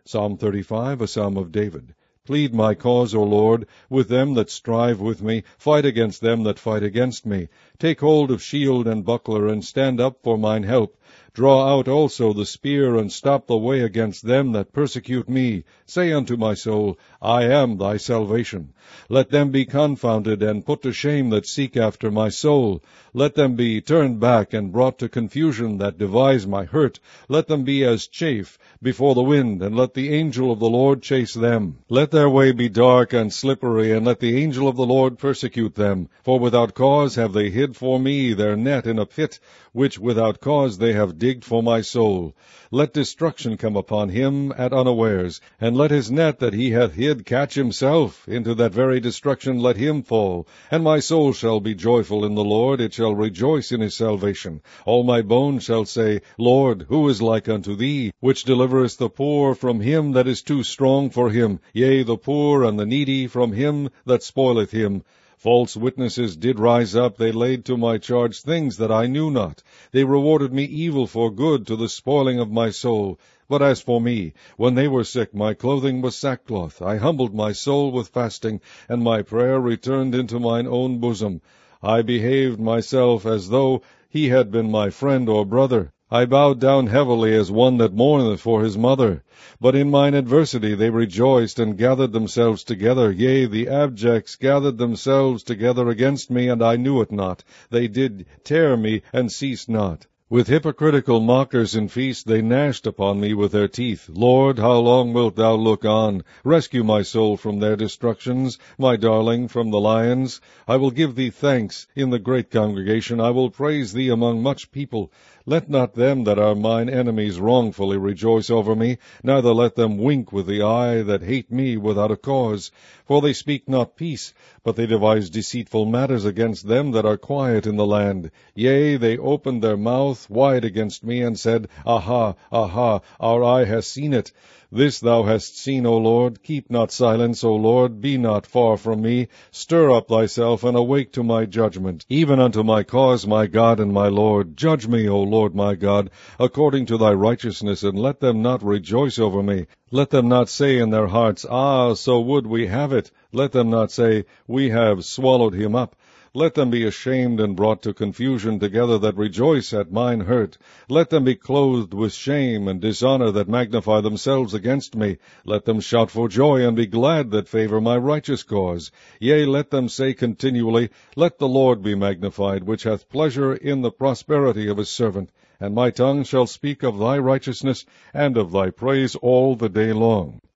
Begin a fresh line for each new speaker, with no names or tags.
Psalm 35, a psalm of David. Plead my cause, O Lord, with them that strive with me. Fight against them that fight against me. Take hold of shield and buckler, and stand up for mine help. Draw out also the spear, and stop the way against them that persecute me. Say unto my soul, I am thy salvation. Let them be confounded and put to shame that seek after my soul. Let them be turned back and brought to confusion that devise my hurt. Let them be as chaff before the wind, and let the angel of the Lord chase them. Let their way be dark and slippery, and let the angel of the Lord persecute them. For without cause have they hid for me their net in a pit, which without cause they have digged for my soul. Let destruction come upon him at unawares, and let his net that he hath hid catch himself. Into that very destruction let him fall. And my soul shall be joyful in the Lord, it shall rejoice in his salvation. All my bones shall say, Lord, who is like unto thee, which deliverest the poor from him that is too strong for him, yea, the poor and the needy from him that spoileth him? False witnesses did rise up, they laid to my charge things that I knew not. They rewarded me evil for good, to the spoiling of my soul. But as for me, when they were sick, my clothing was sackcloth. I humbled my soul with fasting, and my prayer returned into mine own bosom. I behaved myself as though he had been my friend or brother. I bowed down heavily as one that mourneth for his mother. But in mine adversity they rejoiced, and gathered themselves together. Yea, the abjects gathered themselves together against me, and I knew it not. They did tear me, and ceased not. With hypocritical mockers in feast they gnashed upon me with their teeth. Lord, how long wilt thou look on? Rescue my soul from their destructions, my darling from the lions. I will give thee thanks in the great congregation. I will praise thee among much people. Let not them that are mine enemies wrongfully rejoice over me, neither let them wink with the eye that hate me without a cause. For they speak not peace, but they devise deceitful matters against them that are quiet in the land. Yea, they opened their mouth wide against me, and said, Aha, aha, our eye has seen it. This thou hast seen, O Lord. Keep not silence, O Lord. Be not far from me. Stir up thyself, and awake to my judgment, even unto my cause, my God and my Lord. Judge me, O Lord my God, according to thy righteousness, and let them not rejoice over me. Let them not say in their hearts, Ah, so would we have it. Let them not say, We have swallowed him up. Let them be ashamed and brought to confusion together that rejoice at mine hurt. Let them be clothed with shame and dishonor that magnify themselves against me. Let them shout for joy and be glad that favor my righteous cause. Yea, let them say continually, Let the Lord be magnified, which hath pleasure in the prosperity of his servant. And my tongue shall speak of thy righteousness and of thy praise all the day long.